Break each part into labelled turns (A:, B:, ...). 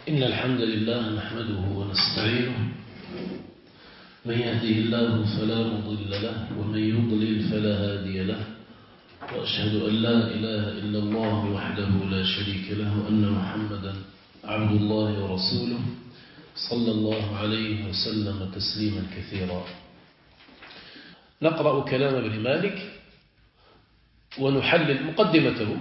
A: إن الحمد لله نحمده ونستعينه، من يهده الله فلا مضل له ومن يضلل فلا هادي له، وأشهد أن لا إله إلا الله وحده لا شريك له وأن محمدا عبد الله ورسوله صلى الله عليه وسلم تسليما كثيرا. نقرأ كلام ابن مالك ونحلل مقدمته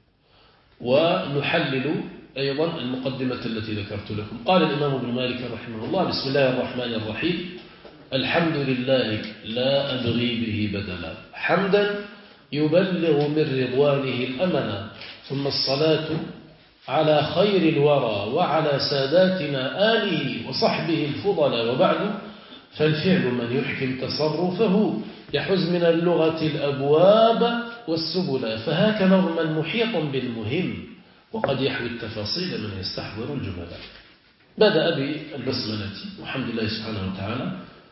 A: ونحلل أيضا المقدمة التي ذكرت لكم. قال الإمام ابن مالك رحمه الله: بسم الله الرحمن الرحيم. الحمد لله لا أبغي به بدلا، حمدا يبلغ من رضوانه الأمنا، ثم الصلاة على خير الورى وعلى ساداتنا آله وصحبه الفضل، وبعد فالفعل من يحكم تصرفه يحز من اللغة الأبواب والسبل، فهاك نظما محيطا بالمهم وقد يحوي التفاصيل من يستحضر الجمل. بدأ بالبسملة والحمد لله سبحانه وتعالى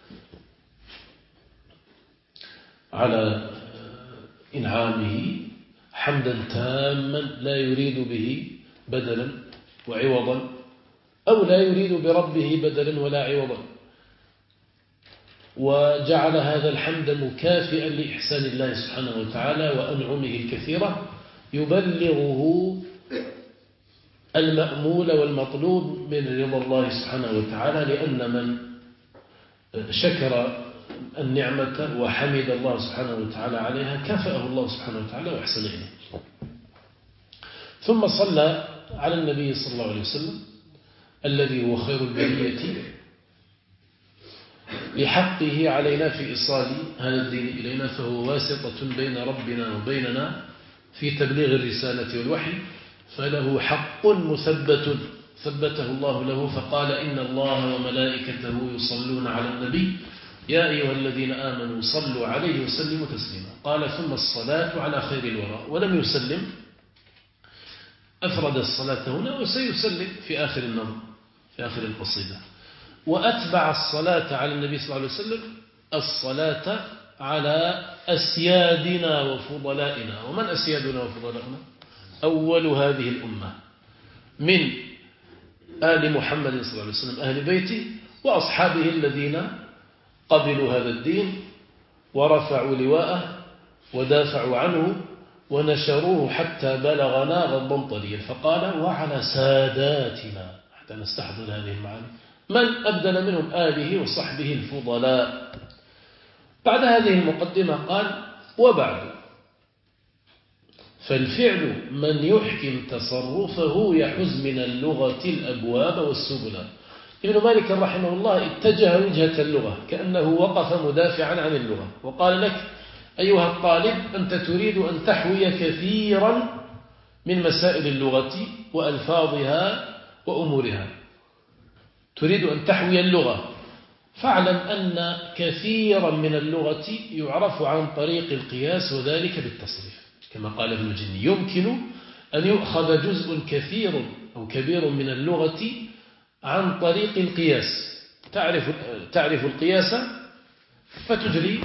A: على إنعامه حمدا تاما لا يريد به بدلا وعوضا، أو لا يريد بربه بدلا ولا عوضا، وجعل هذا الحمد مكافئا لإحسان الله سبحانه وتعالى وأنعمه الكثيرة يبلغه المأمول والمطلوب من رضا الله سبحانه وتعالى، لأن من شكر النعمة وحمد الله سبحانه وتعالى عليها كافأه الله سبحانه وتعالى وأحسن إليه. ثم صلى على النبي صلى الله عليه وسلم الذي هو خير البرية لحقه علينا في إيصال هذا الدين إلينا، فهو واسطة بين ربنا وبيننا في تبليغ الرسالة والوحي، فله حق مثبت ثبته الله له، فقال: إن الله وملائكته يصلون على النبي يا أيها الذين آمنوا صلوا عليه وسلموا تسليما. قال: ثم الصلاة على خير الورى، ولم يسلم، أفرد الصلاة هنا وسيسلم في آخر النظم في آخر القصيدة. وأتبع الصلاة على النبي صلى الله عليه وسلم الصلاة على أسيادنا وفضلائنا. ومن أسيادنا وفضلائنا؟ أول هذه الأمة من آل محمد صلى الله عليه وسلم أهل بيته وأصحابه الذين قبلوا هذا الدين ورفعوا لواءه ودافعوا عنه ونشروه حتى بلغنا غضا طريا. فقال: وعلى ساداتنا، حتى نستحضر هذه المعاني، من أبدل منهم آله وصحبه الفضلاء. بعد هذه المقدمة قال: وبعد فالفعل من يحكم تصرفه يحز من اللغة الأبواب والسبل. ابن مالك رحمه الله اتجه وجهة اللغة كأنه وقف مدافعا عن اللغة، وقال لك أيها الطالب: أنت تريد أن تحوي كثيرا من مسائل اللغة وألفاظها وأمورها، تريد أن تحوي اللغة، فاعلم أن كثيرا من اللغة يعرف عن طريق القياس وذلك بالتصريف. كما قال ابن الجني: يمكن أن يؤخذ جزء كثير أو كبير من اللغة عن طريق القياس، تعرف القياس فتجري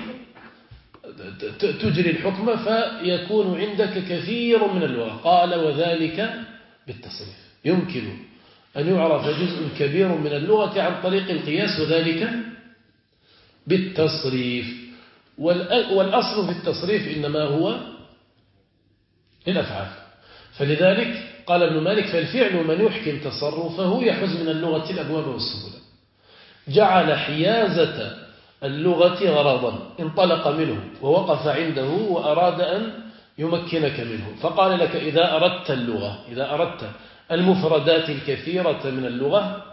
A: الحكم فيكون عندك كثير من اللغة. قال: وذلك بالتصريف. يمكن أن يعرف جزء كبير من اللغة عن طريق القياس وذلك بالتصريف. والأصل في التصريف إنما هو الأفعال. فلذلك قال ابن مالك: فالفعل من يحكم تصرفه يحز من اللغة الأبواب والسبل. جعل حيازة اللغة غرضا انطلق منه ووقف عنده وأراد أن يمكنك منه، فقال لك: إذا أردت اللغة، إذا أردت المفردات الكثيرة من اللغة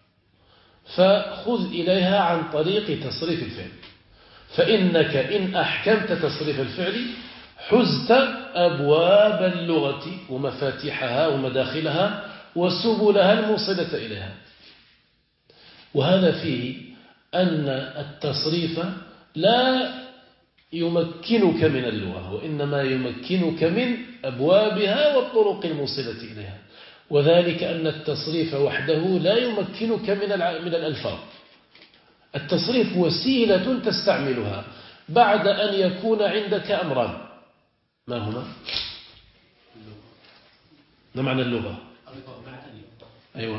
A: فخذ إليها عن طريق تصريف الفعل، فإنك إن أحكمت تصريف الفعل حزت أبواب اللغة ومفاتيحها ومداخلها وسبلها الموصلة إليها. وهذا فيه أن التصريف لا يمكنك من اللغة، وإنما يمكنك من أبوابها والطرق الموصلة إليها، وذلك أن التصريف وحده لا يمكنك من الألفاظ. التصريف وسيلة تستعملها بعد أن يكون عندك أمران. ما هما؟ ما معنى اللغة؟ أيوة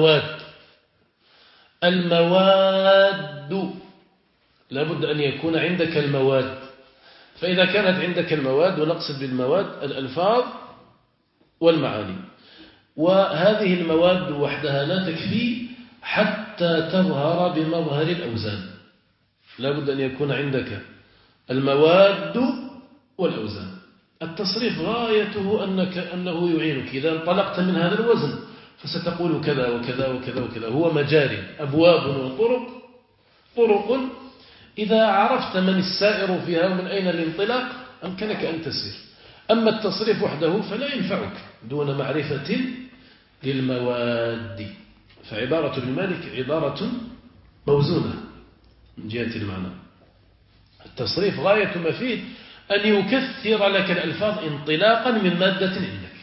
A: المواد لابد أن يكون عندك المواد. فإذا كانت عندك المواد، ونقصد بالمواد الألفاظ والمعاني، وهذه المواد وحدها لا تكفي حتى تظهر بمظهر الأوزان، لابد أن يكون عندك المواد والأوزان. التصريف غايته أنه يعينك إذا انطلقت من هذا الوزن فستقول كذا وكذا وكذا وكذا. هو مجاري، أبواب وطرق، طرق إذا عرفت من السائر فيها ومن أين الانطلاق أمكنك أن تسير. أما التصريف وحده فلا ينفعك دون معرفة للمواد. فعبارة ابن مالك عبارة موزونة من جهة المعنى. التصريف غاية ما فيه أن يكثر لك الألفاظ انطلاقا من مادة عندك،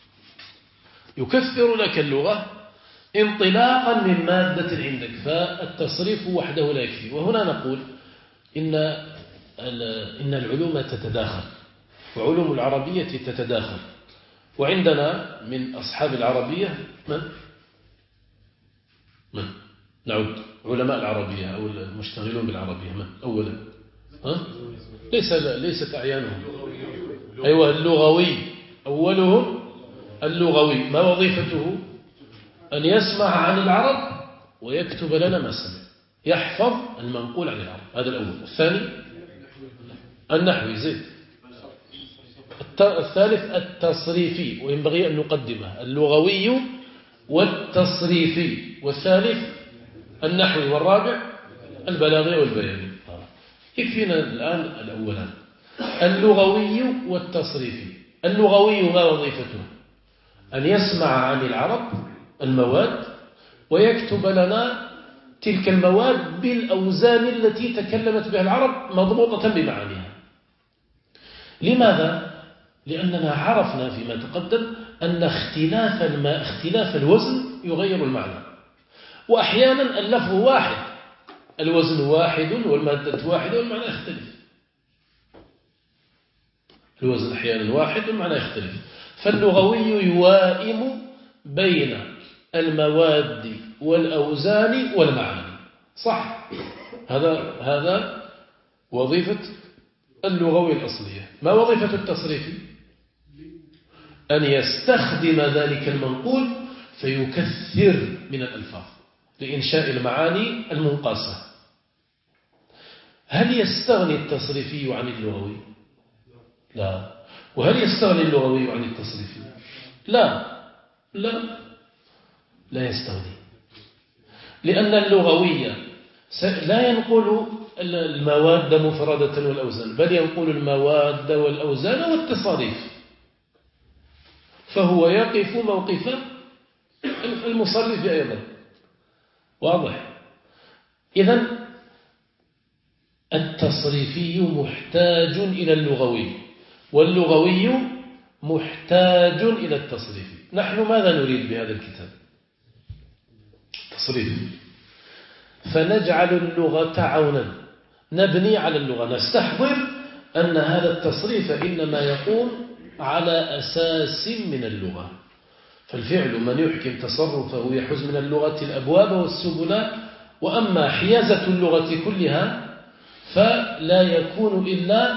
A: يكثر لك اللغة انطلاقا من مادة عندك. فالتصريف وحده لا يكفي. وهنا نقول إن العلوم تتداخل، وعلوم العربية تتداخل. وعندنا من أصحاب العربية من نعود علماء العربية أو المشتغلون بالعربية. من أولا ليست أعيانهم. أيوة اللغوي، أولهم اللغوي. ما وظيفته؟ أن يسمع عن العرب ويكتب لنا ما سمع، يحفظ المنقول عن العرب. هذا الأول. الثاني النحوي زيد. الثالث التصريفي، وينبغي أن نقدمه اللغوي والتصريفي. والثالث النحوي. والرابع البلاغي والبياني. يكفينا الآن الأولان اللغوي والتصريفي. اللغوي ما وظيفته؟ أن يسمع عن العرب المواد ويكتب لنا تلك المواد بالأوزان التي تكلمت بها العرب مضبوطة بمعانيها. لماذا؟ لأننا عرفنا فيما تقدم أن اختلاف الوزن يغير المعنى. وأحيانا اللفظ واحد، الوزن واحد والمادة واحدة والمعنى يختلف. الوزن أحيانا واحد والمعنى يختلف. فاللغوي يوائم بين المواد والأوزان والمعاني. صح؟ هذا وظيفة اللغوي الأصلية. ما وظيفة التصريفي؟ أن يستخدم ذلك المنقول فيكثر من الألفاظ لإنشاء المعاني المنقاسة. هل يستغني التصريفي عن اللغوي؟ لا. وهل يستغني اللغوي عن التصريفي؟ لا يستغني. لأن اللغوي لا ينقل المواد مفردة والأوزان، بل ينقل المواد والأوزان والتصاريف. فهو يقف موقف المصرف أيضا. واضح؟ إذن التصريفي محتاج إلى اللغوي، واللغوي محتاج إلى التصريفي. نحن ماذا نريد بهذا الكتاب؟ تصريف. فنجعل اللغة عونا، نبني على اللغة، نستحضر أن هذا التصريف إنما يقوم على أساس من اللغة. فالفعل من يحكم تصرفه يحوز من اللغة الأبواب والسبل. وأما حيازة اللغة كلها فلا يكون إلا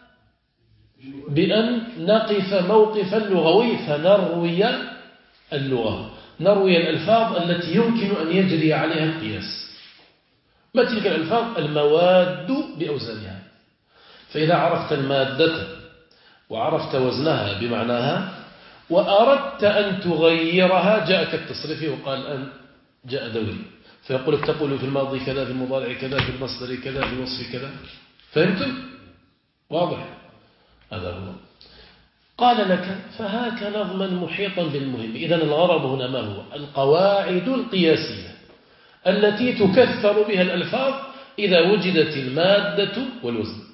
A: بأن نقف موقف اللغوي فنروي اللغة، نروي الألفاظ التي يمكن أن يجري عليها القياس. ما تلك الألفاظ؟ المواد بأوزانها. فإذا عرفت المادة وعرفت وزنها بمعناها وأردت أن تغيرها جاءك التصريفي وقال الآن جاء دوري، فيقول لك تقول في الماضي كذا، في المضارع كذا، في المصدر كذا، في الوصف كذا. فهمتم؟ واضح؟ هذا هو. قال لك فهاك نظما محيطا بالمهم. إذن الغرض هنا ما هو؟ القواعد القياسية التي تكثر بها الألفاظ إذا وجدت المادة والوزن.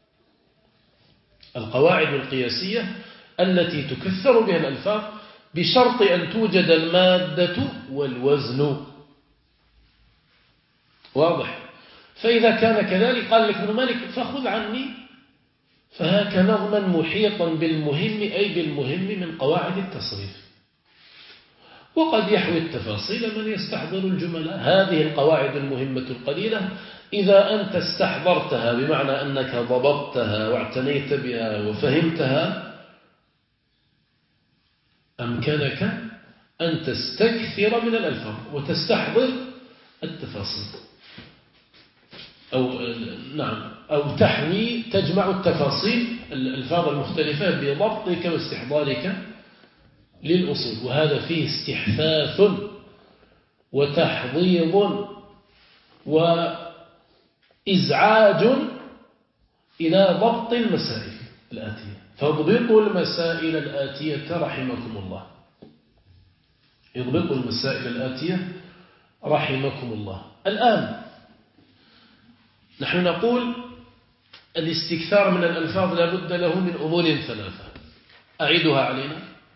A: القواعد القياسية التي تكثر بها الألفاظ بشرط أن توجد المادة والوزن. واضح؟ فإذا كان كذلك قال لك ابن مالك فخذ عني فهاك نظما محيطا بالمهم، أي بالمهم من قواعد التصريف. وقد يحوي التفاصيل من يستحضر الجمل. هذه القواعد المهمة القليلة إذا أنت استحضرتها بمعنى أنك ضبطتها واعتنيت بها وفهمتها أمكنك أن تستكثر من الألفاظ وتستحضر التفاصيل أو تجمع التفاصيل الألفاظ المختلفة بضبطك واستحضارك للأصول. وهذا فيه استحثاث وتحضيض وإزعاج إلى ضبط المسائل الآتية. فاضبطوا المسائل الآتية رحمكم الله. اضبطوا المسائل الآتية رحمكم الله. الآن نحن نقول الاستكثار من الألفاظ لا بد له من أمور ثلاثة أعيدها علينا.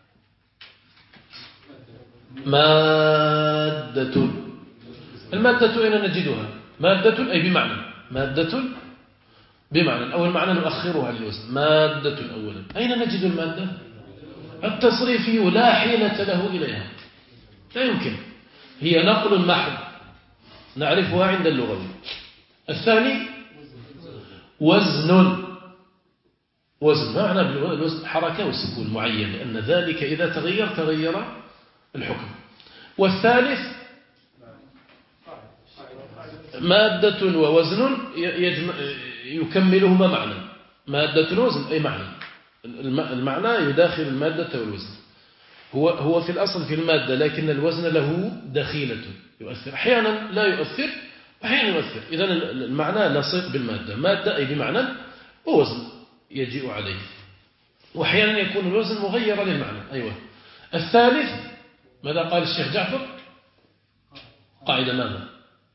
A: مادة. المادة أين نجدها؟ مادة أي بمعنى، مادة بمعنى. أول معنى نؤخرها للوزن. مادة أولا. أين نجد المادة؟ التصريفي لا حيلة له إليها، لا يمكن، هي نقل محض نعرفها عند اللغوي. الثاني وزن. وزن معنى بالوزن حركة وسكون معين، لأن ذلك إذا تغير الحكم. والثالث مادة ووزن يكملهما معنى. مادة ووزن أي معنى، المعنى يداخل المادة والوزن. هو في الأصل في المادة، لكن الوزن له دخيلة يؤثر، أحيانا لا يؤثر أحيانا يؤثر. إذن المعنى لصيق بالمادة، مادة أي بمعنى ووزن يجيء عليه، وأحيانا يكون الوزن مغيرا للمعنى. أيوة. الثالث ماذا قال الشيخ جعفر؟ قاعدة ماذا؟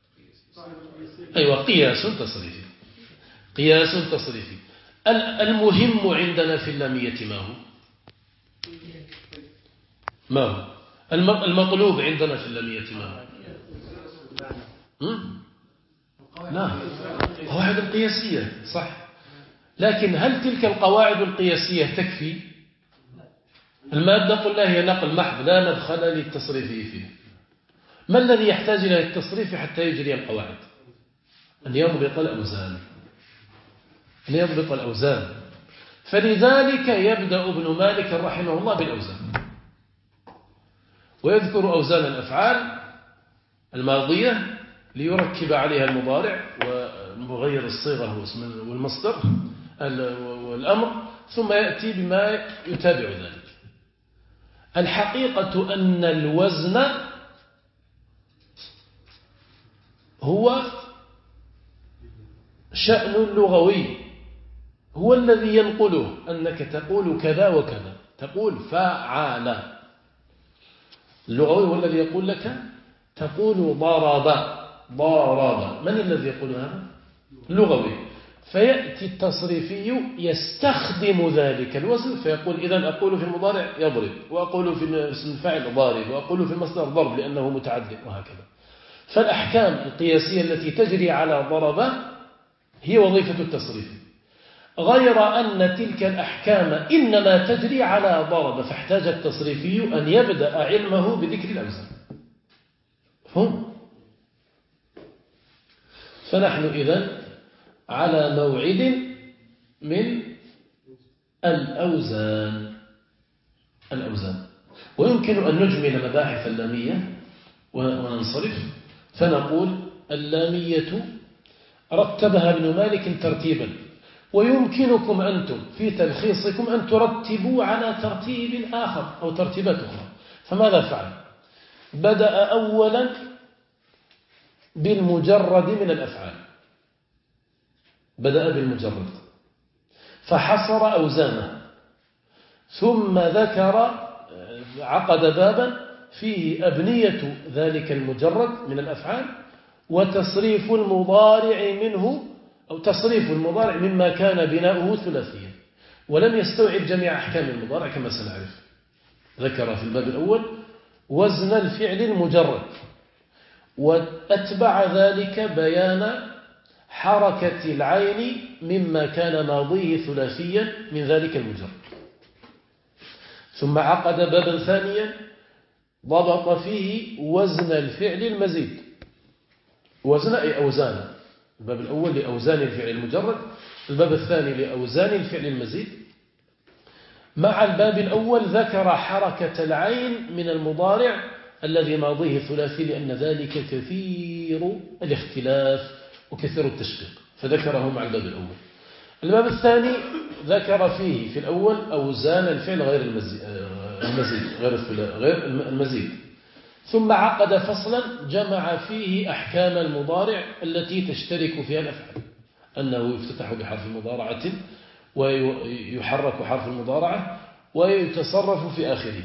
A: أيوة، قياس تصريفي. قياس تصريفي. المهم عندنا في اللامية ما هو؟ المطلوب عندنا في اللامية ما هو؟ لا، قواعد القياسية صح، لكن هل تلك القواعد القياسية تكفي؟ المادة قلنا هي نقل محض لا مدخل للتصريف فيه. ما الذي يحتاج إلى التصريف حتى يجري القواعد؟ أن يضبط الأوزان، أن يضبط الأوزان. فلذلك يبدأ ابن مالك رحمه الله بالأوزان، ويذكر أوزان الأفعال الماضية ليركب عليها المضارع ومغير الصيغة والمصدر والأمر، ثم يأتي بما يتابع ذلك. الحقيقة أن الوزن هو شأن لغوي، هو الذي ينقله، أنك تقول كذا وكذا، تقول فعل. اللغوي هو الذي يقول لك تقول ضرب. من الذي يقول هذا؟ اللغوي. فيأتي التصريفي يستخدم ذلك الوزن فيقول إذن أقول في المضارع يضرب، وأقول في اسم الفاعل ضارب، وأقول في المصدر ضرب لأنه متعدد، وهكذا. فالأحكام القياسية التي تجري على ضرب هي وظيفة التصريف، غير أن تلك الأحكام إنما تجري على ضرب، فاحتاج التصريفي أن يبدأ علمه بذكر الأوزان. فهم؟ فنحن إذن على موعد من الأوزان. ويمكن أن نجمل مباحث اللامية وننصرف، فنقول اللامية رتبها ابن مالك ترتيبا، ويمكنكم أنتم في تلخيصكم أن ترتبوا على ترتيب آخر أو ترتيبات أخرى. فماذا فعل؟ بدأ أولا بالمجرد من الأفعال، بدأ بالمجرد فحصر أوزانه، ثم عقد بابا فيه أبنية ذلك المجرد من الأفعال وتصريف المضارع منه، أو تصريف المضارع مما كان بناؤه ثلاثيا، ولم يستوعب جميع أحكام المضارع كما سنعرف. ذكر في الباب الأول وزن الفعل المجرد، وأتبع ذلك بيان حركة العين مما كان ماضيه ثلاثيا من ذلك المجرد. ثم عقد بابا ثانيا ضبط فيه وزن الفعل المزيد، وزن أي أوزان. الباب الأول لأوزان الفعل المجرد، الباب الثاني لأوزان الفعل المزيد. مع الباب الأول ذكر حركة العين من المضارع الذي ماضيه ثلاثي، لأن ذلك كثير الاختلاف وكثير التشقيق، فذكره مع الباب الأول. الباب الثاني ذكر فيه في الأول أوزان الفعل غير المزيد، ثم عقد فصلا جمع فيه أحكام المضارع التي تشترك فيها الأفعال، أنه يفتتح بحرف مضارعة ويحرك حرف المضارعة ويتصرف في آخره.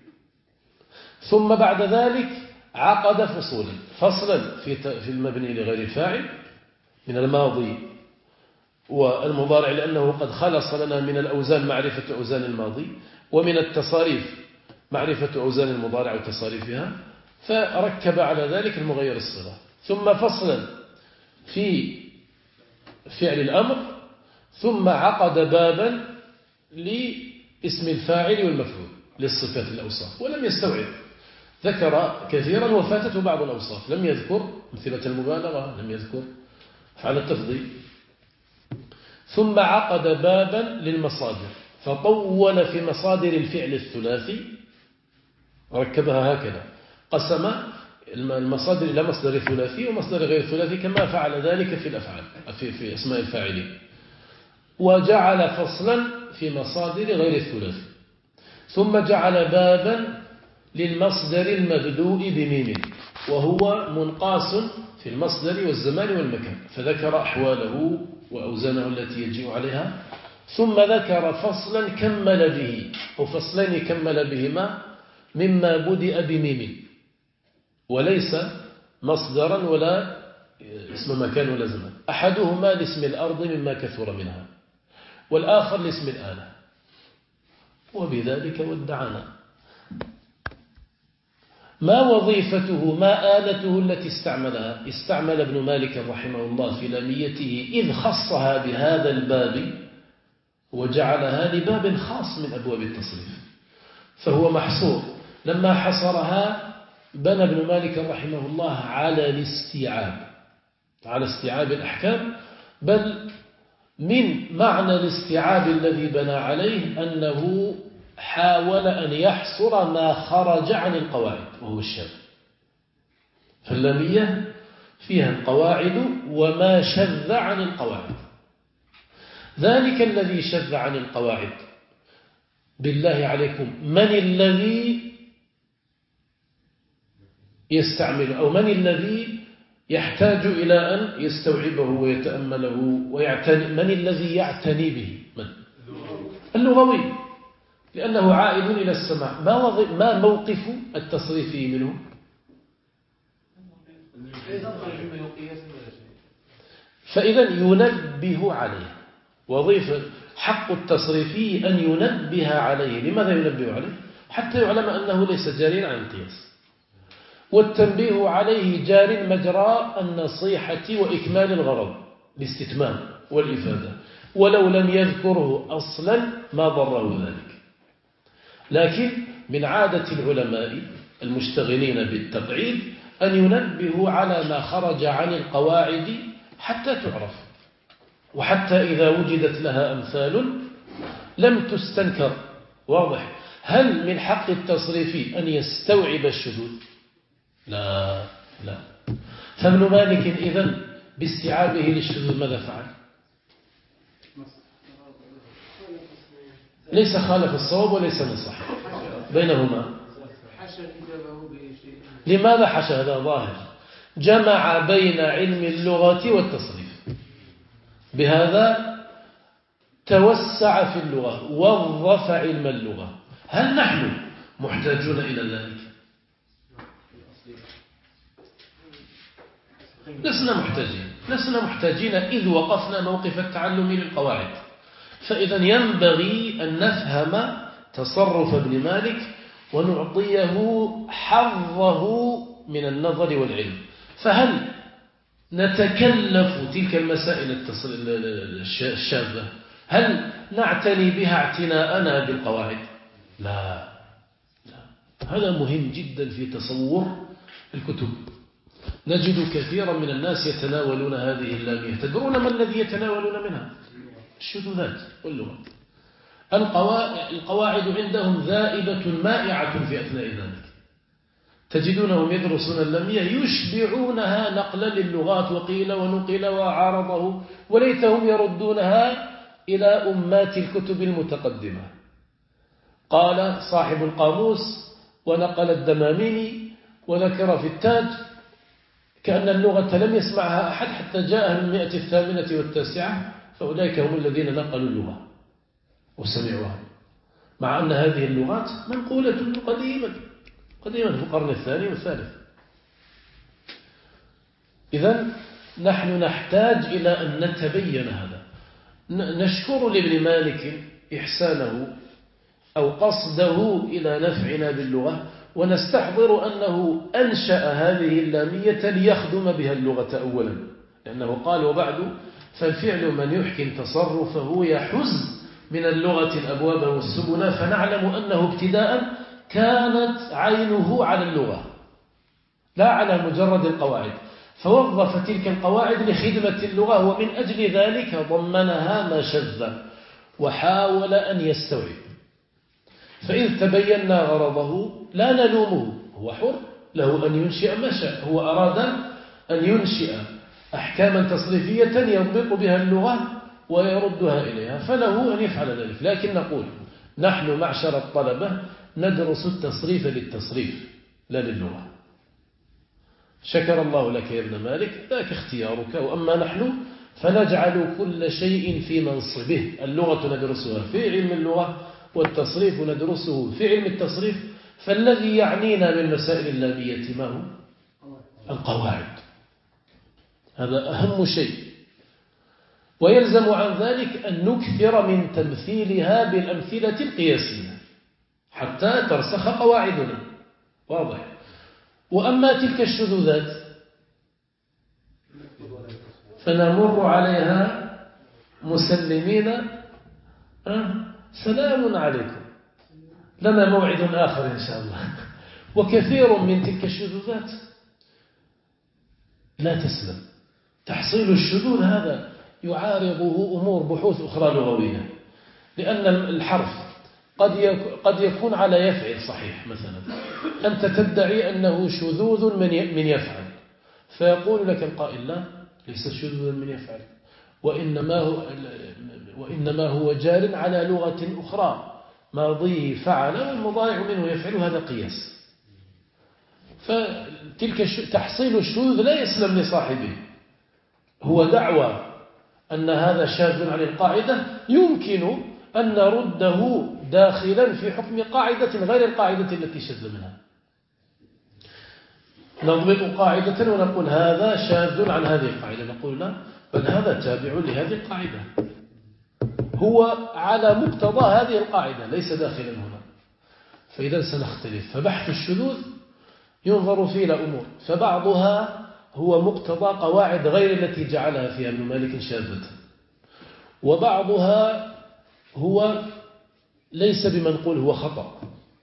A: ثم بعد ذلك عقد فصلا في المبني لغير الفاعل من الماضي والمضارع، لأنه قد خلص لنا من الأوزان معرفة أوزان الماضي، ومن التصاريف معرفة أوزان المضارع وتصاريفها، فركب على ذلك المغير الصيغة. ثم فصلا في فعل الأمر، ثم عقد بابا لاسم الفاعل والمفعول للصفات الأوصاف، ولم يستوعب، ذكر كثيرا وفاتته بعض الأوصاف، لم يذكر أمثلة المبالغة، لم يذكر فعل التفضيل. ثم عقد بابا للمصادر، فطول في مصادر الفعل الثلاثي، ركبها هكذا، قسم المصادر إلى مصدر ثلاثي ومصدر غير ثلاثي، كما فعل ذلك في الأفعال في أسماء الفاعلين، وجعل فصلا في مصادر غير الثلاثي. ثم جعل بابا للمصدر المبدوء بميم، وهو منقاس في المصدر والزمان والمكان، فذكر أحواله وأوزانه التي يجيء عليها. ثم ذكر فصلا كمل به، أو فصلين كمل بهما مما بدأ بميم، وليس مصدرا ولا اسم مكان ولا زمان. أحدهما لاسم الأرض مما كثر منها، والآخر لاسم الآلة، وبذلك ودعنا. ما وظيفته، ما آلته التي استعملها؟ استعمل ابن مالك رحمه الله في لاميته إذ خصها بهذا الباب وجعلها لباب خاص من أبواب التصريف، فهو محصور. لما حصرها بنى ابن مالك رحمه الله على الاستيعاب، على استيعاب الأحكام، بل من معنى الاستيعاب الذي بنى عليه أنه حاول أن يحصر ما خرج عن القواعد وهو الشاذ. فاللامية فيها القواعد وما شذ عن القواعد. ذلك الذي شذ عن القواعد بالله عليكم من الذي يستعمل، أو من الذي يحتاج إلى أن يستوعبه ويتأمله ويعتني؟ من الذي يعتني به؟ من؟ اللغوي، لأنه عائد إلى السماع. ما موقف التصريفي منه؟ فإذا ينبه عليه، وظيفة حق التصريفي أن ينبه عليه. لماذا ينبه عليه؟ حتى يعلم أنه ليس جاريا عن القياس، والتنبيه عليه جار مجرى النصيحة وإكمال الغرض، الاستتمام والإفادة، ولو لم يذكره أصلا ما ضره ذلك. لكن من عادة العلماء المشتغلين بالتقعيد أن ينبهوا على ما خرج عن القواعد حتى تعرف، وحتى إذا وجدت لها أمثال لم تستنكر. واضح؟ هل من حق التصريف أن يستوعب الشذوذ؟ لا. فابن مالك إذن باستيعابه للشذوذ ماذا فعل؟ ليس خالف الصواب وليس من صحيح، بينهما. لماذا حشى؟ هذا ظاهر. جمع بين علم اللغة والتصريف، بهذا توسع في اللغة، وظف علم اللغة. هل نحن محتاجون إلى ذلك؟ لسنا محتاجين إذ وقفنا موقف التعلم للقواعد. فإذا ينبغي أن نفهم تصرف ابن مالك ونعطيه حظه من النظر والعلم. فهل نتكلف تلك المسائل الشاذة؟ هل نعتني بها اعتناءنا بالقواعد؟ لا. هذا مهم جدا في تصور الكتب. نجد كثيرا من الناس يتناولون هذه اللامية. تدرون ما الذي يتناولون منها؟ الشذوذات واللغة. القواعد عندهم ذائبة مائعة في أثناء ذلك. تجدونهم يدرسون اللامية يشبعونها نقلا للغات وقيل ونقل وعارضه، وليتهم يردونها إلى أمات الكتب المتقدمة. قال صاحب القاموس ونقل الدماميني وذكر في التاج، كأن اللغة لم يسمعها أحد حتى جاءها من 108 فأولئك هم الذين نقلوا اللغة وسمعوها، مع أن هذه اللغات منقولة قديما في القرن الثاني والثالث. إذن نحن نحتاج إلى أن نتبين هذا. نشكر لابن مالك إحسانه أو قصده إلى نفعنا باللغة، ونستحضر أنه أنشأ هذه اللامية ليخدم بها اللغة أولا، لأنه قال وبعد فالفعل من يحكم تصرفه يحز من اللغة الأبواب والسبل، فنعلم أنه ابتداء كانت عينه على اللغة لا على مجرد القواعد، فوظف تلك القواعد لخدمة اللغة، ومن أجل ذلك ضمنها ما شذ وحاول أن يستوعب. فإذ تبينا غرضه لا نلومه، هو حر له أن ينشئ ما شاء. هو أراد أن ينشئ أحكاما تصريفية يضبط بها اللغة ويردها إليها، فله أن يفعل ذلك. لكن نقول نحن معشر الطلبة ندرس التصريف للتصريف لا للغة. شكر الله لك يا ابن مالك، ذاك اختيارك. وأما نحن فنجعل كل شيء في منصبه. اللغة ندرسها في علم اللغة، والتصريف ندرسه في علم التصريف. فالذي يعنينا من مسائل اللامية ما هو؟ القواعد. هذا أهم شيء. ويلزم عن ذلك أن نكثر من تمثيلها بالأمثلة القياسية حتى ترسخ قواعدنا. واضح. وأما تلك الشذوذات فنمر عليها مسلمين سلام عليكم، لنا موعد آخر إن شاء الله. وكثير من تلك الشذوذات لا تسلم. تحصيل الشذوذ هذا يعارضه أمور بحوث أخرى لغوية، لأن الحرف قد يكون على يفعل صحيح. مثلا أنت تدعي أنه شذوذ من يفعل، فيقول لك القائل لا، ليس شذوذا من يفعل، وإنما هو جار على لغة أخرى، ماضيه فعل والمضارع منه يفعل، هذا قياس. فتلك تحصيل الشذوذ لا يسلم لصاحبه. هو دعوى أن هذا شاذ عن القاعدة، يمكن أن نرده داخلا في حكم قاعدة غير القاعدة التي شذ منها. نضبط قاعدة ونقول هذا شاذ عن هذه القاعدة، نقول لا، بل هذا تابع لهذه القاعدة، هو على مقتضى هذه القاعدة ليس داخلا هنا. فإذا سنختلف. فبحث الشذوذ ينظر فيه إلى أمور، فبعضها هو مقتضى قواعد غير التي جعلها فيها ابن مالك شاذة، وبعضها هو ليس بمنقول، هو خطأ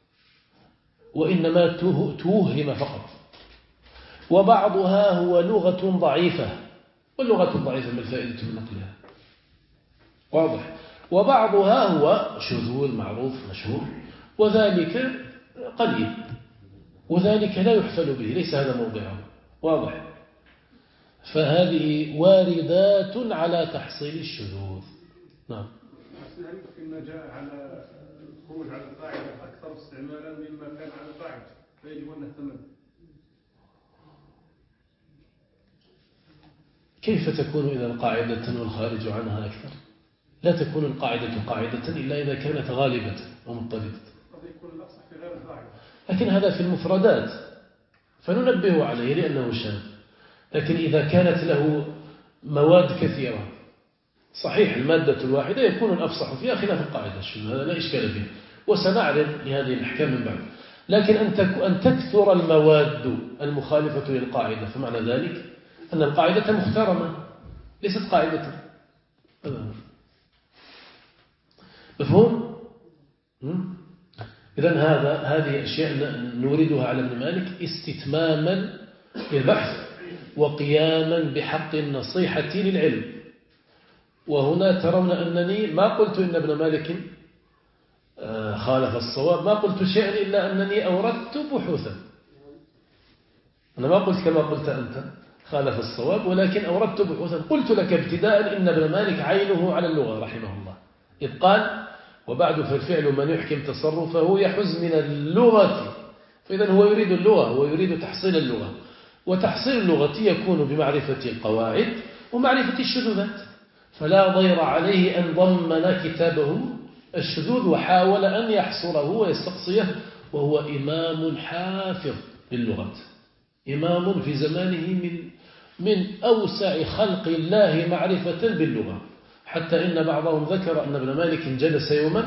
A: وإنما توهم فقط، وبعضها هو لغة ضعيفة، واللغة الضعيفة من فائدة من نقلها. واضح. وبعضها هو شذوذ معروف مشهور، وذلك قليل، وذلك لا يحفل به، ليس هذا موضعه. واضح. فهذه واردات على تحصيل الشذوذ. نعم.
B: هل يمكن جاء على الخروج على القاعدة أكثر استعمالا مما كان على القاعدة، فيجب أن نهتم.
A: كيف تكون إذا قاعدة والخارج عنها أكثر؟ لا تكون القاعدة قاعدة إلا إذا كانت غالبة ومضطردة.
B: قد يكون الأصح في غير القاعدة.
A: لكن هذا في المفردات فننبه عليه لأنه شاذ. لكن إذا كانت له مواد كثيرة، صحيح المادة الواحدة يكون الأفصح فيها خلاف القاعدة، هذا لا إشكال فيه، وسنعرض لهذه الأحكام من بعد. لكن أن تكثر المواد المخالفة للقاعدة، فمعنى ذلك أن القاعدة مخترمة ليست قاعدة. مفهوم؟ إذن هذه أشياء نوردها على ابن مالك استتماما للبحث وقياما بحق النصيحة للعلم. وهنا ترون أنني ما قلت إن ابن مالك خالف الصواب، ما قلت شيئا إلا أنني أوردت بحوثا. أنا ما قلت كما قلت أنت خالف الصواب، ولكن أوردت بحوثا. قلت لك ابتداء إن ابن مالك عينه على اللغة رحمه الله، إذ قال وبعد فالفعل من يحكم تصرفه يحز من اللغة. فإذا هو يريد اللغة، هو يريد تحصيل اللغة، وتحصيل اللغة يكون بمعرفة القواعد ومعرفة الشذوذات. فلا ضير عليه أن ضمن كتابه الشذوذ وحاول أن يحصره ويستقصيه، وهو إمام حافظ للغة، إمام في زمانه من أوسع خلق الله معرفة باللغة، حتى إن بعضهم ذكر أن ابن مالك جلس يوما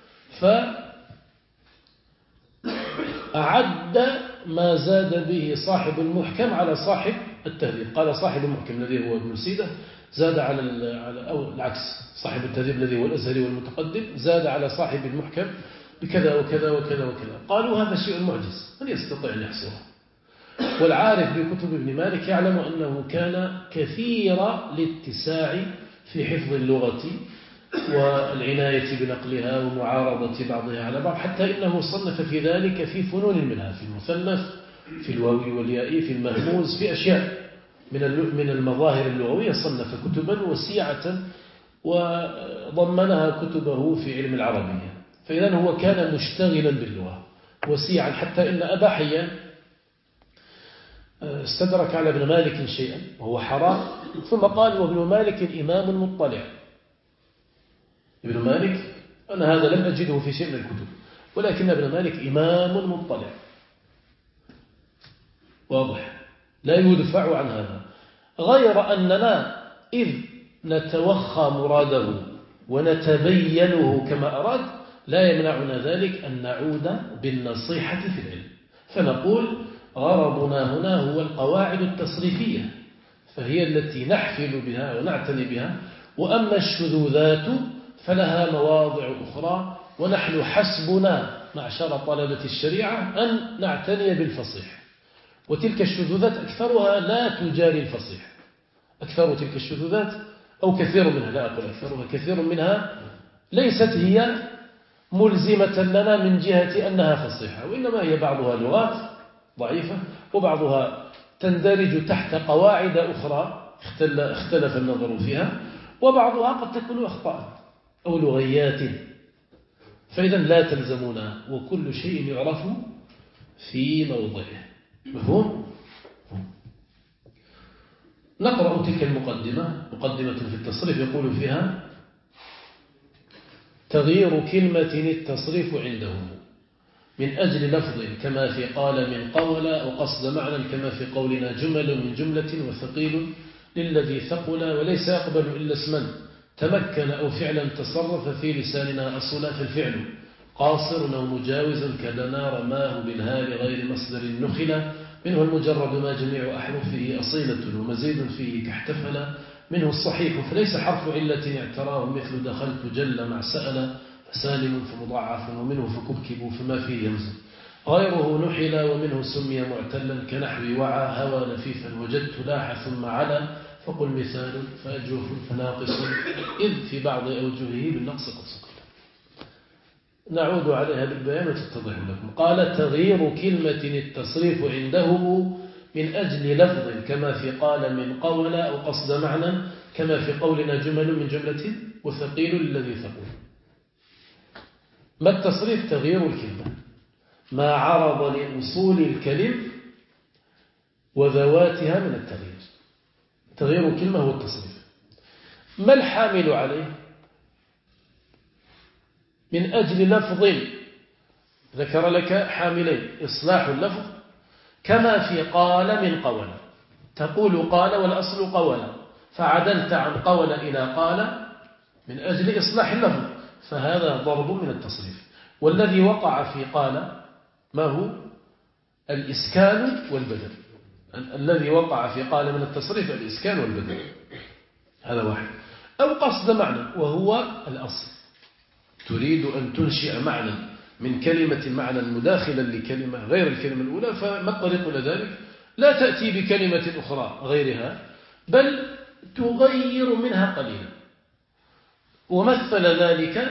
A: فأعد ما زاد به صاحب المحكم على صاحب التهذيب. قال صاحب المحكم الذي هو ابن سيدة زاد على أو العكس، صاحب التهذيب الذي هو الأزهري والمتقدم زاد على صاحب المحكم بكذا وكذا وكذا وكذا. قالوا هذا شيء معجز، من يستطيع أن يحصره؟ والعارف بكتب ابن مالك يعلم أنه كان كثير الاتساع في حفظ اللغة والعناية بنقلها ومعارضة بعضها على بعض، حتى إنه صنف في ذلك في فنون منها، في المثنث، في الواو والياء، في المهموز، في أشياء من المظاهر اللغوية. صنف كتبا وسيعة وضمنها كتبه في علم العربية. فإذا هو كان مشتغلا باللغة وسيعا، حتى إن أبا حيان استدرك على ابن مالك شيئا وهو حرام، ثم قال وابن مالك إمام مطلع. ابن مالك أنا هذا لم أجده في شيء من الكتب، ولكن ابن مالك إمام مطلع واضح، لا يدفع عن هذا. غير أننا إذ نتوخى مراده ونتبينه كما أراد لا يمنعنا ذلك أن نعود بالنصيحة في العلم، فنقول غرضنا هنا هو القواعد التصريفية، فهي التي نحفل بها ونعتني بها. وأما الشذوذات فلها مواضع أخرى، ونحن حسبنا معشر طلبة الشريعة أن نعتني بالفصيح، وتلك الشذوذات أكثرها لا تجاري الفصيح. أكثر تلك الشذوذات أو كثير منها، لا أقول أكثرها، كثير منها ليست هي ملزمة لنا من جهة أنها فصيحة، وإنما هي بعضها لغات ضعيفة، وبعضها تندرج تحت قواعد أخرى اختلف النظر فيها، وبعضها قد تكون أخطاء أو لغيات. فإذا لا تلزمنا، وكل شيء يعرف في موضعه. مفهوم؟ نقرأ تلك المقدمة، مقدمة في التصريف، يقول فيها تغيير كلمة التصريف عندهم من أجل لفظ كما في قال من قول، وقصد معنى كما في قولنا جمل من جملة، وثقيل للذي ثقل، وليس يقبل إلا اسما تمكن أو فعلا تصرف في لساننا أصلا. فالفعل قاصر أو مجاوزا كلنا رماه بالهاء غير مصدر النخلة، منه المجرد ما جميع أحرفه أصيلة، ومزيد فيه كاحتفل، منه الصحيح فليس حرف علة اعتراه، مثل دخلت جل مع سأل فسالم فمضاعف، ومنه فكبكب فما فيه يمزل، غيره نحل، ومنه سمي معتلا كنحو وعى هوى لفيفا وجدت لاح ثم على، فقل مثال فأجوف فناقص إذ في بعض أوجهه بالنقص قد سقل. نعود عليها بالبيان وتتضح لكم. قال تغيير كلمة التصريف عندهم من أجل لفظ كما في قال من قول، أو قصد معنى كما في قولنا جمل من جملة، وثقيل الذي ثقل. ما التصريف؟ تغيير الكلمة، ما عرض لأصول الكلم وذواتها من التغيير. تغيير الكلمة هو التصريف. ما الحامل عليه؟ من أجل لفظ، ذكر لك حاملين: إصلاح اللفظ كما في قال من قول، تقول قال والأصل قول، فعدلت عن قول إلى قال من أجل إصلاح اللفظ، فهذا ضرب من التصريف. والذي وقع في قال ما هو؟ الإسكان والبدل. الذي وقع في قال من التصريف الإسكان والبدل، هذا واحد. أو قصد معنى وهو الأصل، تريد أن تنشئ معنى من كلمة معنى مداخلا لكلمة غير الكلمة الأولى، فما الطريق إلى ذلك؟ لا تأتي بكلمة أخرى غيرها، بل تغير منها قليلا. ومثل ذلك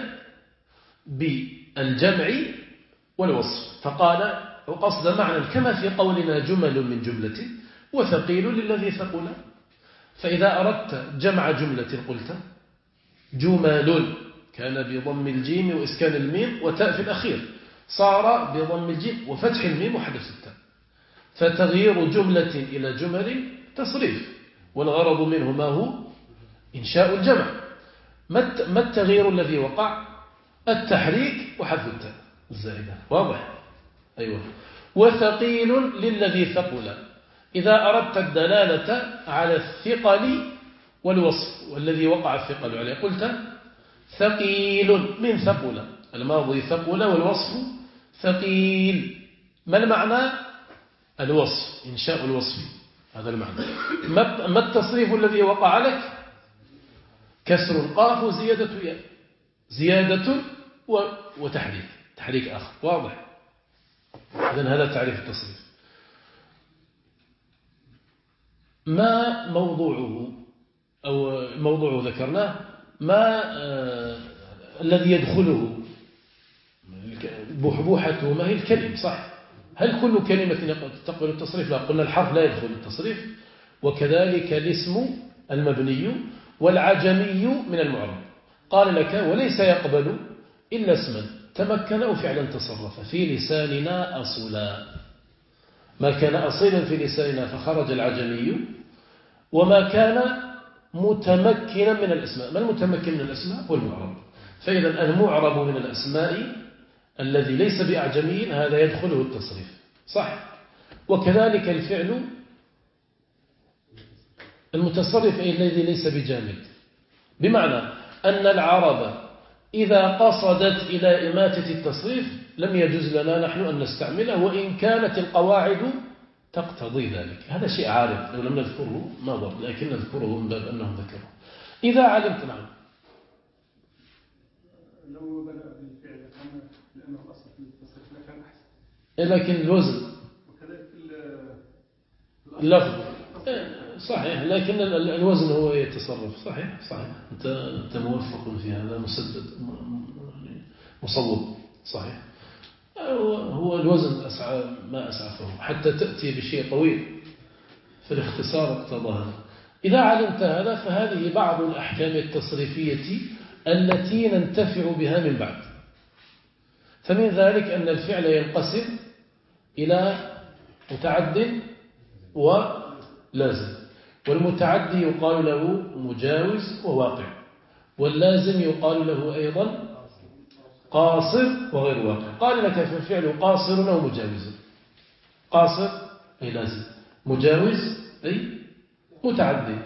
A: بالجمع والوصف، فقال وقصد معنى كما في قولنا جمل من جملة وثقيل للذي ثقل. فإذا أردت جمع جملة قلت جمل، كان بضم الجيم وإسكان الميم وتاء في الأخير، صار بضم الجيم وفتح الميم وحذف التاء. فتغيير جملة إلى جمل تصريف، والغرض منه ما هو إنشاء الجمع. ما التغيير الذي وقع؟ التحريك وحذف التاء الزائدة. واضح؟ أيوة. وثقيل للذي ثقل، إذا أردت الدلالة على الثقل والوصف والذي وقع الثقل عليه قلت ثقيل من ثقل، الماضي ثقل والوصف ثقيل. ما المعنى؟ الوصف، إنشاء الوصف، هذا المعنى. ما التصريف الذي وقع لك؟ كسر القاف وزيادة ياء، زيادة وتحريك، تحريك آخر. واضح؟ إذن هذا تعريف التصريف. ما موضوعه أو موضوعه ذكرناه، ما الذي يدخله بحبوحته، ما هي الكلمة؟ صح؟ هل كل كلمة تقبل التصريف؟ لا، قلنا الحرف لا يدخل التصريف، وكذلك الاسم المبني والعجمي من المعرب. قال لك وليس يقبل إلا اسما تمكن أو فعلا تصرف في لساننا أصلا. ما كان أصيلا في لساننا فخرج العجمي، وما كان متمكنا من الأسماء. ما المتمكن من الأسماء؟ هو المعرب. فإذا المعرب من الأسماء الذي ليس بأعجمي هذا يدخله التصريف، صح؟ وكذلك الفعل المتصرف الذي ليس بجامد، بمعنى أن العرب إذا قصدت إلى إماتة التصريف لم يجوز لنا نحن أن نستعمله، وإن كانت القواعد تقتضي ذلك. هذا شيء عارف، لو لم نذكره ما ضر، لكن نذكره من باب أنهم ذكروا. إذا علمت، نعم،
B: لو بدأ بالفعل لأنه أصل في التصريف لكان أحسن،
A: لكن الوزن
B: وكذلك
A: اللفظ صحيح، لكن الوزن هو يتصرف. صحيح صحيح، أنت موفق في هذا، مسدد مصوب. صحيح، هو الوزن ما أسعفه حتى تأتي بشيء طويل، فالاختصار اقتضى هذا. إذا علمت هذا فهذه بعض الأحكام التصريفية التي ننتفع بها من بعد. فمن ذلك أن الفعل ينقسم إلى متعد ولازم، والمتعدي يقال له مجاوز وواقع، واللازم يقال له أيضا قاصر وغير واقع. قال لك في الفعل قاصر أو مجاوز. قاصر أي لازم، مجاوز أي متعدي.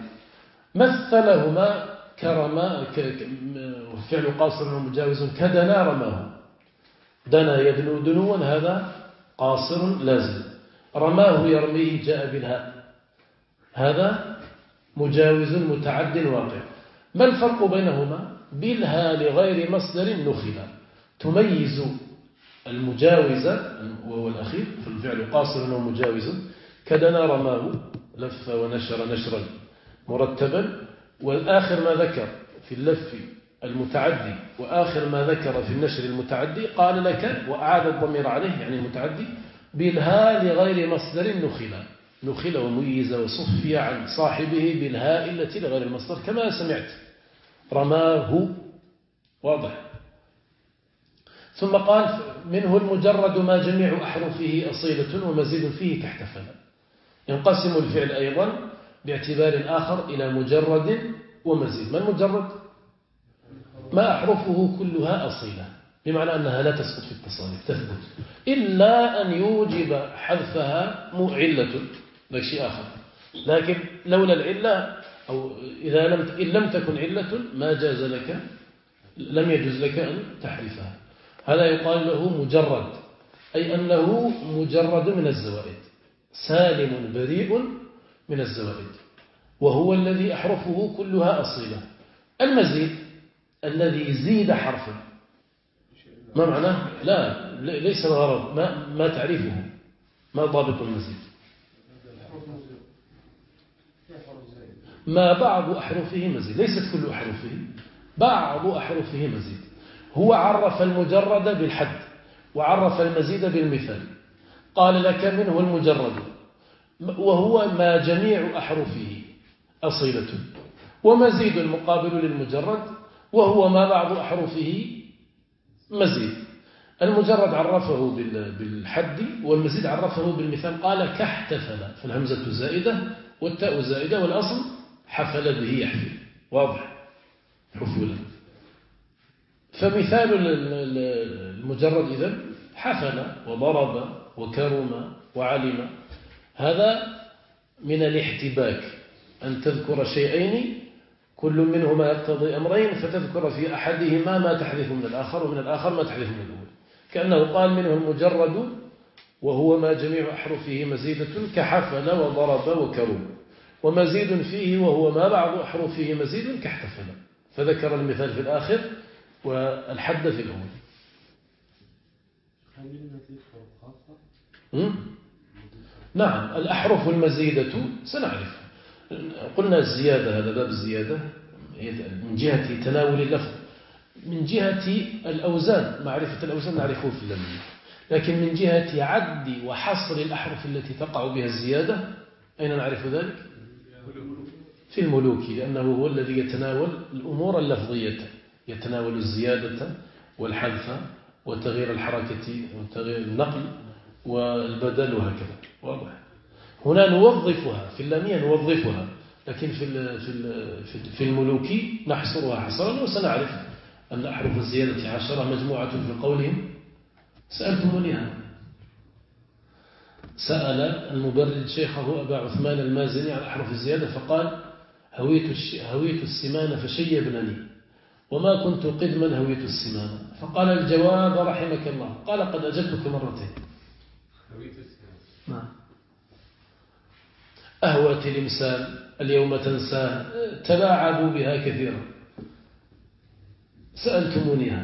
A: مثلهما كرما، فعل قاصر ومجاوز كدنا رماه. دنا يدنو دنوا، هذا قاصر لازم. رماه يرميه جاء بالهاء، هذا مجاوز متعد واقع. ما الفرق بينهما؟ بالهاء لغير مصدر نخلا تميز المجاوز وهو الأخير في الفعل قاصر ومجاوز. كدنا رماه لف ونشر نشرا مرتبا، والآخر ما ذكر في اللف المتعدي وآخر ما ذكر في النشر المتعدي. قال لك وأعاد الضمير عليه يعني المتعدي بالهاء لغير مصدر نخل وميز وصفي عن صاحبه بالهاء التي لغير المصدر كما سمعت رماه. واضح؟ ثم قال منه المجرد ما جميع أحرفه أصيلة ومزيد فيه كاحتفل. ينقسم الفعل أيضا باعتبار آخر إلى مجرد ومزيد. ما المجرد؟ ما أحرفه كلها أصيلة، بمعنى أنها لا تسقط في التصاريف، تثبت إلا أن يوجب حذفها علة، ذلك شيء آخر. لكن لولا العلة أو إن لم تكن علة ما جاز لك، لم يجوز لك أن تحذفها. هذا يقال له مجرد، أي أنه مجرد من الزوائد، سالم بريء من الزوائد، وهو الذي أحرفه كلها أصيلة. المزيد الذي زيد حرفا، ما معناه؟ لا ليس الغرض، ما تعريفه، ما ضابط المزيد؟ ما بعض أحرفه مزيد، ليست كل أحرفه، بعض أحرفه مزيد. هو عرف المجرد بالحد وعرف المزيد بالمثال. قال لك منه المجرد وهو ما جميع أحرفه أصيلة، ومزيد مقابل للمجرد وهو ما بعض أحرفه مزيد. المجرد عرفه بالحد والمزيد عرفه بالمثال. قال كاحتفل، فالهمزة زائدة والتاء زائدة والأصل حفل به يحفل، واضح، حفولا. فمثال المجرد إذن حفل وضرب وكرم وعلم. هذا من الاحتباك، أن تذكر شيئين كل منهما يقتضي أمرين، فتذكر في أحدهما ما تحذف من الآخر ومن الآخر ما تحذف من الأول. كأنه قال منه المجرد وهو ما جميع أحرفه مزيدة كحفل وضرب وكرم، ومزيد فيه وهو ما بعض أحرفه مزيد كاحتفل. فذكر المثال في الآخر والحد في الأول. نعم، الأحرف المزيدة سنعرف. قلنا الزيادة، هذا باب الزيادة من جهة تناول اللفظ، من جهة الأوزان، معرفة الأوزان نعرفه في اللمية، لكن من جهة عد وحصر الأحرف التي تقع بها الزيادة أين نعرف ذلك؟ في الملوك، لأنه هو الذي يتناول الأمور اللفظية، يتناول الزيادة والحذف وتغيير الحركة وتغيير النقل والبدل وهكذا، واضح. هنا نوظفها في اللامية، نوظفها، لكن في الملوك نحصرها حصرا. وسنعرف أن أحرف الزيادة 10 مجموعة في قولهم سألتمونيها. سأل المبرد شيخه أبا عثمان المازني عن أحرف الزيادة فقال هويت السمان فشيبنني وما كنت قدما هويت السمان. فقال الجواب رحمك الله. قال قد أجبتك مرتين. هويت السمان أهوى تلمسان اليوم تنساه تلاعبوا بها كثيرا. سألتمونيها.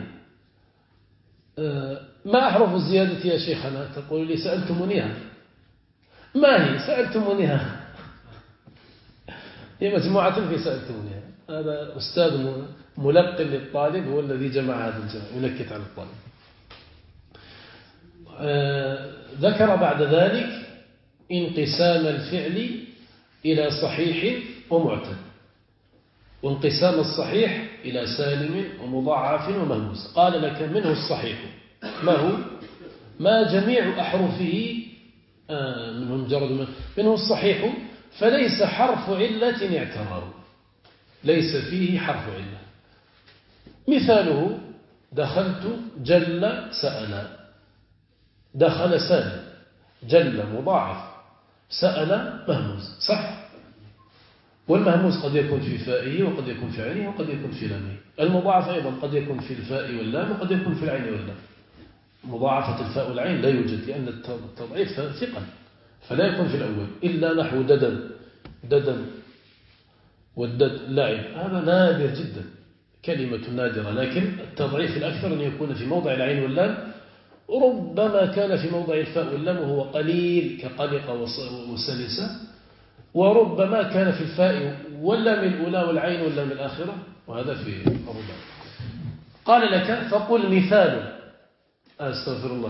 A: ما أحرف الزيادة يا شيخنا؟ تقول لي سألتمونيها. ما هي سألتمونيها؟ هي مجموعة في سألتمونيها. هذا أستاذ ملقن للطالب هو الذي جمع هذا الجمع، ينكت على الطالب. ذكر بعد ذلك انقسام الفعل إلى صحيح ومعتل، وانقسام الصحيح إلى سالم ومضاعف ومهموس. قال لك منه الصحيح، ما هو؟ ما جميع أحرفه منه الصحيح فليس حرف علة اعتراه، ليس فيه حرف علة. مثاله دخلت جل سأل، دخل سالم، جل مضاعف، سأل مهموس، صح؟ والمهموس قد يكون في فائه وقد يكون في عينه وقد يكون في لامه. المضاعف أيضا قد يكون في الفاء واللام وقد يكون في العين واللام. مضاعفة الفاء والعين لا يوجد، لأن التضعيف ثقل، فلا يكون في الأول إلا نحو ددن والدد لعب. هذا نادر جدا، كلمة نادرة، لكن التضعيف الأكثر أن يكون في موضع العين واللام. ربما كان في موضع الفاء واللام وهو قليل كقلق وسلسة، وربما كان في الفاء واللام الأولى والعين واللام الآخرة، وهذا في الربع. قال لك فقل مثال، أستغفر الله،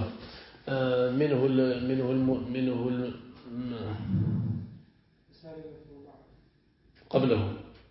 A: قبله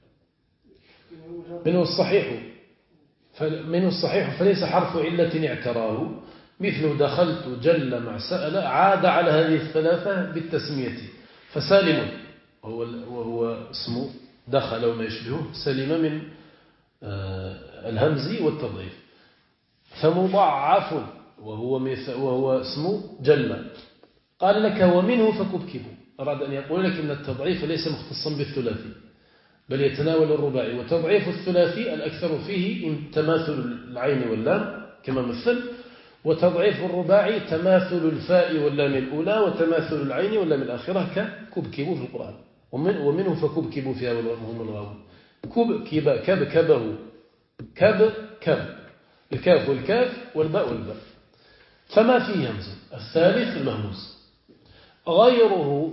A: منه الصحيح فليس حرف علة اعتراه، مثل دخلت جل مع سأل عاد على هذه الثلاثة بالتسمية. فسالم وهو اسم دخل وما يشبهه سلم من الهمز والتضعيف. فمضاعف وهو اسم جل. قال لك ومنه فكبكبوا. أراد أن يقول لك أن التضعيف ليس مختصا بالثلاثي بل يتناول الرباعي، وتضعيف الثلاثي الأكثر فيه تماثل العين واللام كما مثل، وتضعيف الرباعي تماثل الفاء واللام الأولى وتماثل العين واللام الآخرة ككبكبوا في القرآن. ومنه فكبكبوا فيها والهم الغاوون. كبكب كبكبه كب الكاف والكاف والباء والباء، فما فيه همز. الثالث المهموز. غيره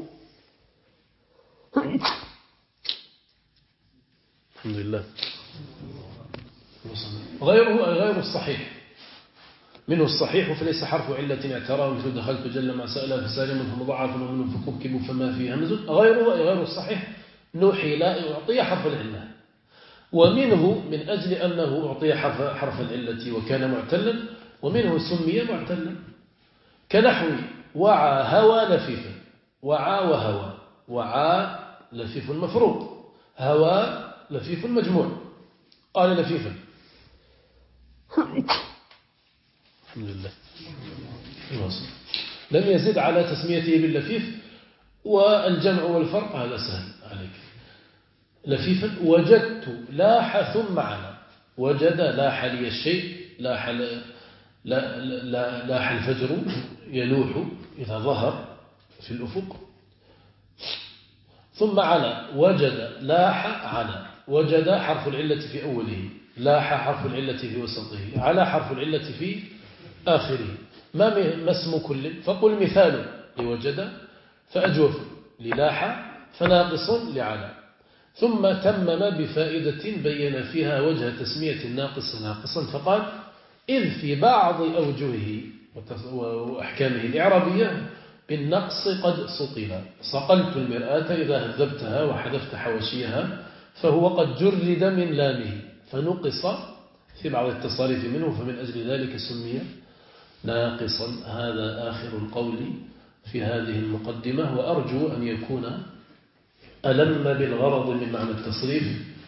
A: الحمد لله. غيره أي غير الصحيح، منه الصحيح فليس حرف علة اعتراه مثل دخلت جل ما سأل فسالم فمضاعف ومنه فكبكب فما فيه همز. غيره أي غير الصحيح نوحي لا أعطي حرف العلة، ومنه من أجل أنه أعطي حرف العلة وكان معتلا، ومنه سمي معتلا، كنحو وعى هوى لفيفا. وعى وهوى، وعى لفيف مفروق، هوى لفيف مجموع. قال لفيفا الحمد لله. لم يزد على تسميته باللفيف، والجمع والفرق هذا سهل عليك. لفيفا. وجدت لاح ثم على. وجد لاح لي الشيء، لاح الفجر يلوح إذا ظهر في الأفق. ثم على. وجد لاح على. وجد حرف العلة في أوله، لاح حرف العلة في وسطه، على حرف العلة في آخره. ما اسم كل؟ فقل مثال لوجد فأجوف، للاح فناقص لعلى. ثم تمم بفائدة بين فيها وجه تسمية الناقص ناقصا، فقال إذ في بعض أوجهه وأحكامه الإعرابية بالنقص قد سطل. صقلت المرآة إذا هذبتها وحذفت حواشيها، فهو قد جرد من لامه فنقص في بعض التصاريف منه، فمن أجل ذلك سمي ناقصا. هذا آخر القول في هذه المقدمة، وأرجو أن يكون ألم بالغرض من معنى التصريف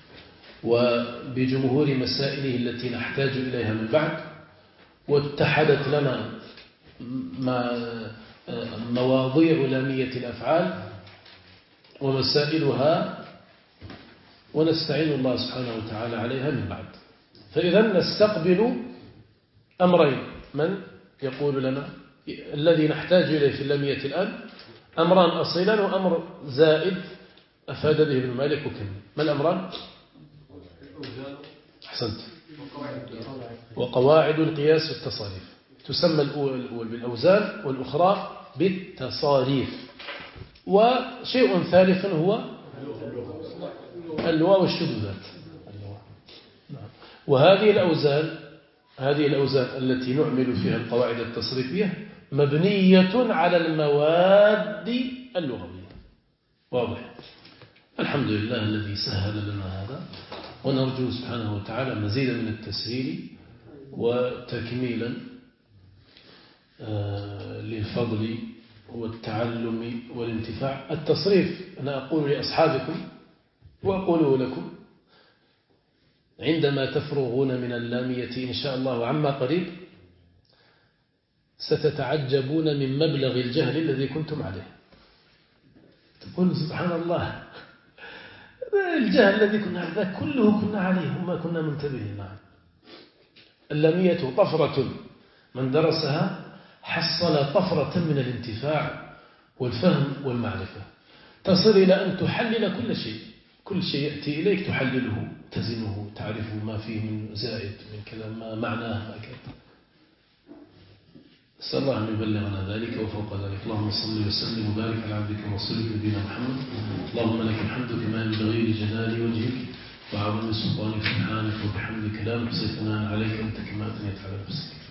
A: وبجمهور مسائله التي نحتاج إليها من بعد، واتحدت لنا مواضيع لامية الأفعال ومسائلها، ونستعين الله سبحانه وتعالى عليها من بعد. فإذا نستقبل أمرين. من يقول لنا الذي نحتاج إليه في اللامية الآن؟ أمران أصيلان وأمر زائد أفاد به ابن مالك وكمل. ما الأمران؟ أحسنت. وقواعد القياس والتصاريف. تسمى الأول بالأوزان والأخرى بالتصاريف. وشيء ثالث هو اللواء والشذوذات. وهذه الأوزان التي نعمل فيها القواعد التصريفية مبنية على المواد اللغوية. واضح؟ الحمد لله الذي سهل لنا هذا، ونرجو سبحانه وتعالى مزيدا من التسهيل وتكميلا للفضل والتعلم والانتفاع. التصريف أنا أقول لأصحابكم وأقوله لكم عندما تفرغون من اللامية إن شاء الله عما قريب ستتعجبون من مبلغ الجهل الذي كنتم عليه. تقول سبحان الله، الجهل الذي كنا عليه كله كنا عليه وما كنا منتبهين معه. اللامية طفرة من درسها حصل طفرة من الانتفاع والفهم والمعرفة، تصل إلى أن تحلل كل شيء يأتي إليك تحلله، تزنه، تعرف ما فيه من زائد من كذا، ما معناه هكذا. أسأل الله أن يبلغنا ذلك وفوق ذلك. اللهم صل وسلم وبارك على عبدك ورسولك نبينا محمد. اللهم لك الحمد كما ينبغي لجلال وجهك وعظيم سلطانك سبحانك وبحمدك، لا نحصي ثناء عليك أنت كما أثنيت على نفسك.